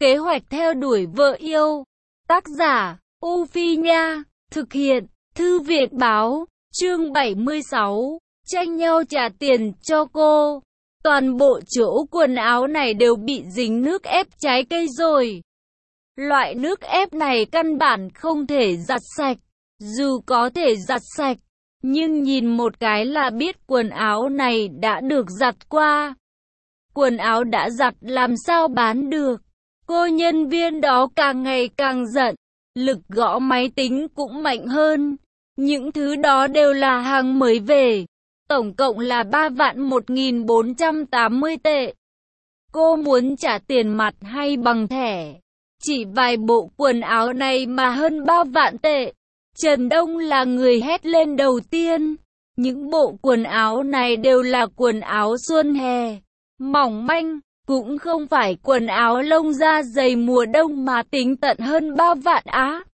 Kế hoạch theo đuổi vợ yêu. Tác giả, U Phi Nha. Thực hiện, Thư viện Báo. Chương 76. Tranh nhau trả tiền cho cô. Toàn bộ chỗ quần áo này đều bị dính nước ép trái cây rồi. Loại nước ép này căn bản không thể giặt sạch. Dù có thể giặt sạch, nhưng nhìn một cái là biết quần áo này đã được giặt qua. Quần áo đã giặt làm sao bán được. Cô nhân viên đó càng ngày càng giận, lực gõ máy tính cũng mạnh hơn. Những thứ đó đều là hàng mới về, tổng cộng là 3.1480 tệ. Cô muốn trả tiền mặt hay bằng thẻ? Chỉ vài bộ quần áo này mà hơn 3 vạn tệ. Trần Đông là người hét lên đầu tiên. Những bộ quần áo này đều là quần áo xuân hè, mỏng manh, cũng không phải quần áo lông da dày mùa đông mà tính tận hơn 3 vạn á.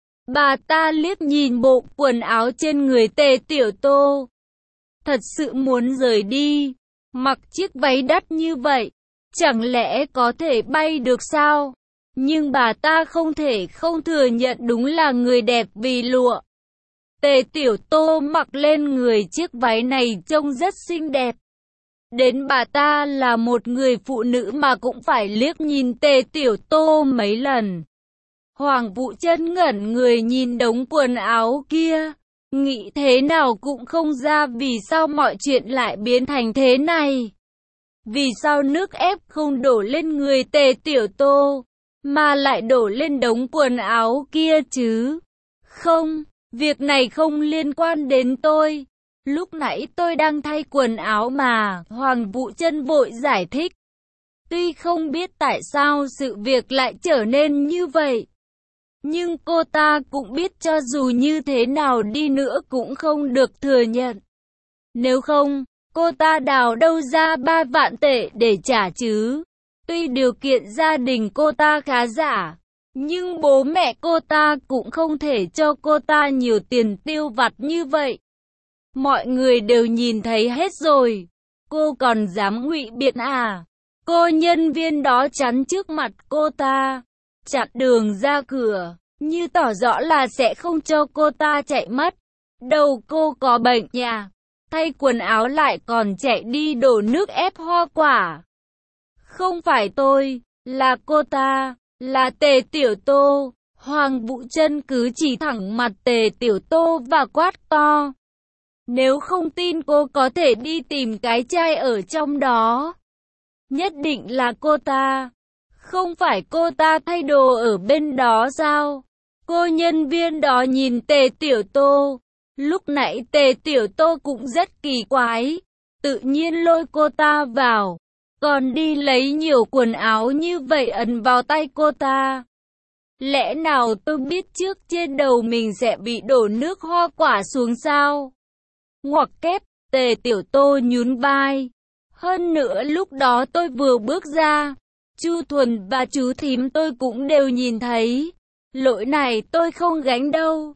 Bà ta liếc nhìn bộ quần áo trên người Tề Tiểu Tô. Thật sự muốn rời đi. Mặc chiếc váy đắt như vậy, chẳng lẽ có thể bay được sao? Nhưng bà ta không thể không thừa nhận đúng là người đẹp vì lụa. Tề Tiểu Tô mặc lên người chiếc váy này trông rất xinh đẹp. Đến bà ta là một người phụ nữ mà cũng phải liếc nhìn Tề Tiểu Tô mấy lần. Hoàng Vũ Chân ngẩn người nhìn đống quần áo kia, nghĩ thế nào cũng không ra vì sao mọi chuyện lại biến thành thế này. Vì sao nước ép không đổ lên người Tề Tiểu Tô, mà lại đổ lên đống quần áo kia chứ? Không, việc này không liên quan đến tôi. Lúc nãy tôi đang thay quần áo mà, Hoàng Vũ Chân vội giải thích. Tuy không biết tại sao sự việc lại trở nên như vậy, nhưng cô ta cũng biết cho dù như thế nào đi nữa cũng không được thừa nhận. Nếu không, cô ta đào đâu ra 3 vạn tệ để trả chứ? Tuy điều kiện gia đình cô ta khá giả, nhưng bố mẹ cô ta cũng không thể cho cô ta nhiều tiền tiêu vặt như vậy. Mọi người đều nhìn thấy hết rồi, cô còn dám ngụy biện à? Cô nhân viên đó chắn trước mặt cô ta, chặn đường ra cửa, như tỏ rõ là sẽ không cho cô ta chạy mất. Đầu cô có bệnh nhà, thay quần áo lại còn chạy đi đổ nước ép hoa quả. Không phải tôi, là cô ta, là Tề Tiểu Tô. Hoàng Vũ Chân cứ chỉ thẳng mặt Tề Tiểu Tô và quát to. Nếu không tin cô có thể đi tìm cái chai ở trong đó. Nhất định là cô ta. Không phải cô ta thay đồ ở bên đó sao? Cô nhân viên đó nhìn Tề Tiểu Tô. Lúc nãy Tề Tiểu Tô cũng rất kỳ quái. Tự nhiên lôi cô ta vào, còn đi lấy nhiều quần áo như vậy ấn vào tay cô ta. Lẽ nào tôi biết trước trên đầu mình sẽ bị đổ nước hoa quả xuống sao? Ngoặc kép, Tề Tiểu Tô nhún vai. Hơn nữa lúc đó tôi vừa bước ra, Chu Thuần và chú thím tôi cũng đều nhìn thấy. Lỗi này tôi không gánh đâu.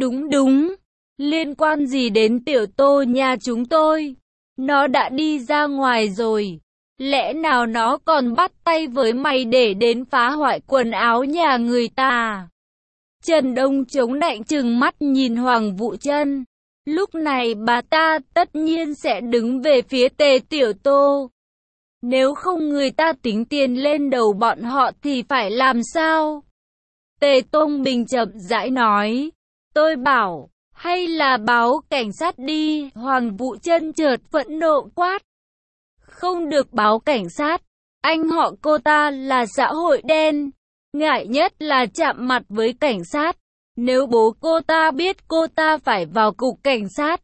Đúng. Liên quan gì đến Tiểu Tô nhà chúng tôi? Nó đã đi ra ngoài rồi. Lẽ nào nó còn bắt tay với mày để đến phá hoại quần áo nhà người ta? Trần Đông chống lạnh trừng mắt nhìn Hoàng Vũ Chân. Lúc này bà ta tất nhiên sẽ đứng về phía Tề Tiểu Tô. Nếu không người ta tính tiền lên đầu bọn họ thì phải làm sao? Tề Tông Bình chậm rãi nói. Tôi bảo, hay là báo cảnh sát đi. Hoàng Vũ Chân chợt phẫn nộ quát. Không được báo cảnh sát. Anh họ cô ta là xã hội đen. Ngại nhất là chạm mặt với cảnh sát. Nếu bố cô ta biết cô ta phải vào cục cảnh sát,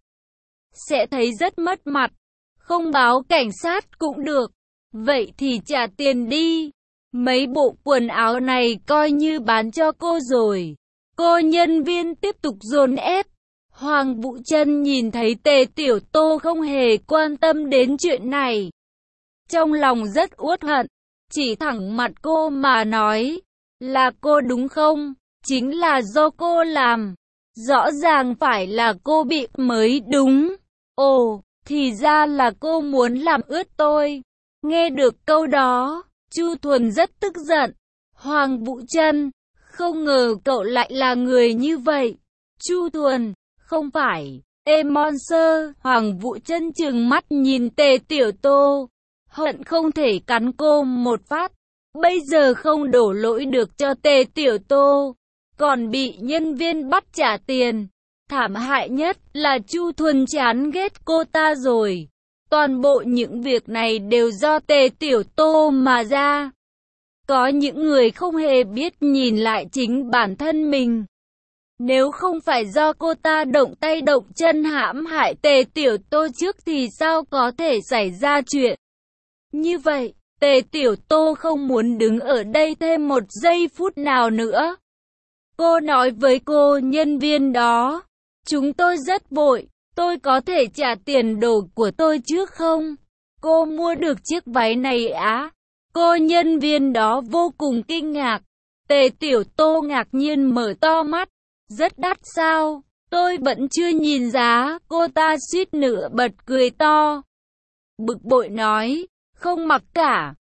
sẽ thấy rất mất mặt. Không báo cảnh sát cũng được. Vậy thì trả tiền đi. Mấy bộ quần áo này coi như bán cho cô rồi. Cô nhân viên tiếp tục dồn ép. Hoàng Vũ Chân nhìn thấy Tề Tiểu Tô không hề quan tâm đến chuyện này, trong lòng rất uất hận, chỉ thẳng mặt cô mà nói. Là cô đúng không? Chính là do cô làm. Rõ ràng phải là cô bị mới đúng. Ồ, thì ra là cô muốn làm ướt tôi. Nghe được câu đó, Chu Thuần rất tức giận. Hoàng Vũ Trân, không ngờ cậu lại là người như vậy. Chu Thuần, không phải. Monster, Hoàng Vũ Trân trừng mắt nhìn Tề Tiểu Tô, hận không thể cắn cô một phát. Bây giờ không đổ lỗi được cho Tề Tiểu Tô, còn bị nhân viên bắt trả tiền. Thảm hại nhất là Chu Thuần chán ghét cô ta rồi. Toàn bộ những việc này đều do Tề Tiểu Tô mà ra. Có những người không hề biết nhìn lại chính bản thân mình. Nếu không phải do cô ta động tay động chân hãm hại Tề Tiểu Tô trước thì sao có thể xảy ra chuyện như vậy. Tề Tiểu Tô không muốn đứng ở đây thêm một giây phút nào nữa. Cô nói với cô nhân viên đó, chúng tôi rất vội, tôi có thể trả tiền đồ của tôi trước không? Cô mua được chiếc váy này á? Cô nhân viên đó vô cùng kinh ngạc. Tề Tiểu Tô ngạc nhiên mở to mắt. Rất đắt sao? Tôi vẫn chưa nhìn giá. Cô ta suýt nữa bật cười to. Bực bội nói, không mặc cả.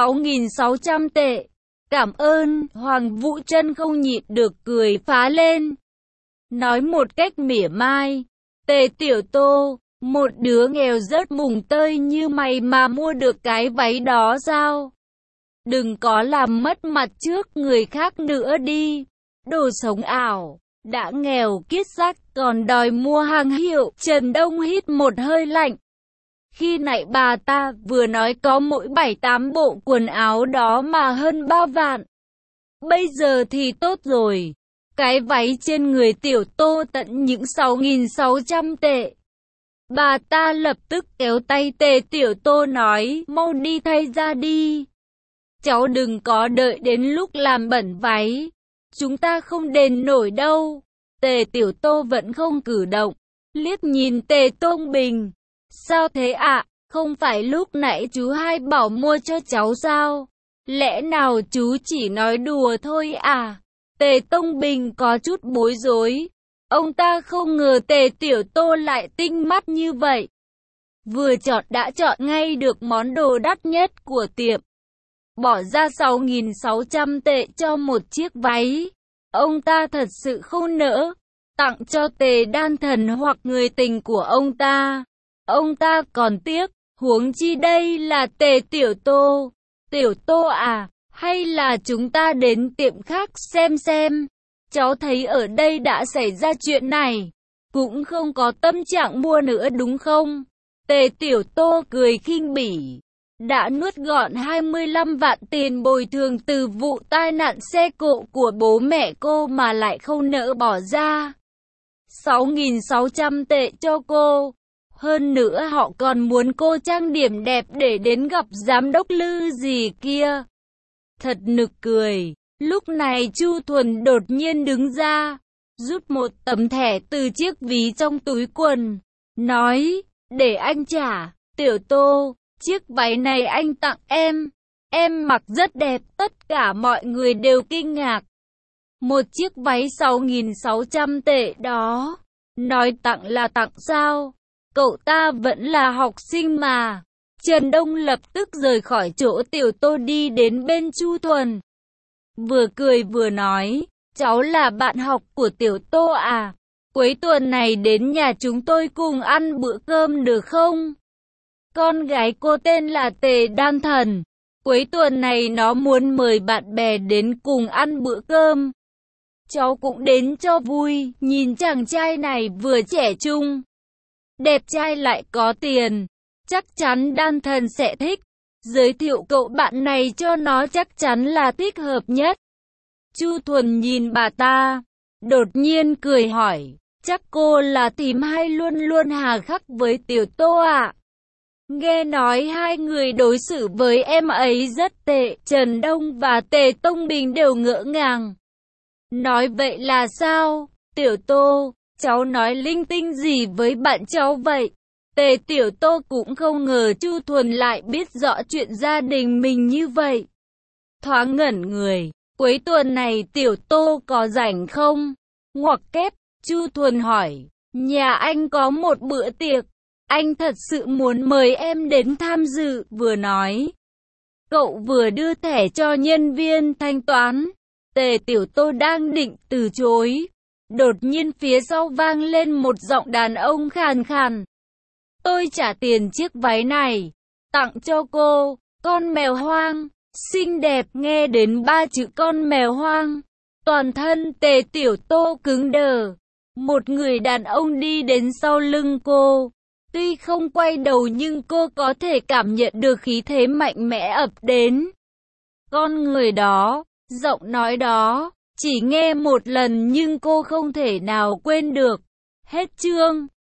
6.600 tệ. Cảm ơn. Hoàng Vũ Trân không nhịn được cười phá lên. Nói một cách mỉa mai. Tề Tiểu Tô, một đứa nghèo rớt mùng tơi như mày mà mua được cái váy đó sao? Đừng có làm mất mặt trước người khác nữa đi. Đồ sống ảo. Đã nghèo kiết xác còn đòi mua hàng hiệu. Trần Đông hít một hơi lạnh. Khi nãy bà ta vừa nói có mỗi 7-8 bộ quần áo đó mà hơn 3 vạn. Bây giờ thì tốt rồi. Cái váy trên người Tiểu Tô tận những 6.600 tệ. Bà ta lập tức kéo tay Tề Tiểu Tô nói, mau đi thay ra đi. Cháu đừng có đợi đến lúc làm bẩn váy. Chúng ta không đền nổi đâu. Tề Tiểu Tô vẫn không cử động. Liếc nhìn Tề Tôn Bình. Sao thế ạ? Không phải lúc nãy chú hai bảo mua cho cháu sao? Lẽ nào chú chỉ nói đùa thôi à? Tề Tông Bình có chút bối rối. Ông ta không ngờ Tề Tiểu Tô lại tinh mắt như vậy. Vừa chọn đã chọn ngay được món đồ đắt nhất của tiệm. Bỏ ra 6.600 tệ cho một chiếc váy. Ông ta thật sự không nỡ tặng cho Tề Đan Thần hoặc người tình của ông ta. Ông ta còn tiếc, huống chi đây là Tề Tiểu Tô. Tiểu Tô à, hay là chúng ta đến tiệm khác xem. Cháu thấy ở đây đã xảy ra chuyện này, cũng không có tâm trạng mua nữa đúng không? Tề Tiểu Tô cười khinh bỉ. Đã nuốt gọn 25 vạn tiền bồi thường từ vụ tai nạn xe cộ của bố mẹ cô mà lại không nỡ bỏ ra 6.600 tệ cho cô. Hơn nữa họ còn muốn cô trang điểm đẹp để đến gặp giám đốc Lư gì kia. Thật nực cười. Lúc này Chu Thuần đột nhiên đứng ra, rút một tấm thẻ từ chiếc ví trong túi quần, nói, để anh trả. Tiểu Tô, chiếc váy này anh tặng em mặc rất đẹp. Tất cả mọi người đều kinh ngạc. Một chiếc váy 6.600 tệ đó, nói tặng là tặng sao? Cậu ta vẫn là học sinh mà. Trần Đông lập tức rời khỏi chỗ Tiểu Tô đi đến bên Chu Thuần. Vừa cười vừa nói, cháu là bạn học của Tiểu Tô à? Cuối tuần này đến nhà chúng tôi cùng ăn bữa cơm được không? Con gái cô tên là Tề Đan Thần. Cuối tuần này nó muốn mời bạn bè đến cùng ăn bữa cơm. Cháu cũng đến cho vui. Nhìn chàng trai này vừa trẻ trung, đẹp trai lại có tiền. Chắc chắn Đan Thần sẽ thích. Giới thiệu cậu bạn này cho nó chắc chắn là thích hợp nhất. Chu Thuần nhìn bà ta, đột nhiên cười hỏi, chắc cô là thím hay luôn luôn hà khắc với Tiểu Tô ạ? Nghe nói hai người đối xử với em ấy rất tệ. Trần Đông và Tề Tông Bình đều ngỡ ngàng. Nói vậy là sao? Tiểu Tô, cháu nói linh tinh gì với bạn cháu vậy? Tề Tiểu Tô cũng không ngờ Chu Thuần lại biết rõ chuyện gia đình mình như vậy. Thoáng ngẩn người. Cuối tuần này Tiểu Tô có rảnh không? Ngoặc kép, Chu Thuần hỏi. Nhà anh có một bữa tiệc. Anh thật sự muốn mời em đến tham dự. Vừa nói, Cậu vừa đưa thẻ cho nhân viên thanh toán. Tề Tiểu Tô đang định từ chối. Đột nhiên phía sau vang lên một giọng đàn ông khàn khàn. Tôi trả tiền chiếc váy này. Tặng cho cô. Con mèo hoang. Xinh đẹp, nghe đến 3 chữ con mèo hoang. Toàn thân Tề Tiểu Tô cứng đờ. Một người đàn ông đi đến sau lưng cô. Tuy không quay đầu nhưng cô có thể cảm nhận được khí thế mạnh mẽ ập đến. Con người đó, giọng nói đó, chỉ nghe một lần nhưng cô không thể nào quên được. Hết chương.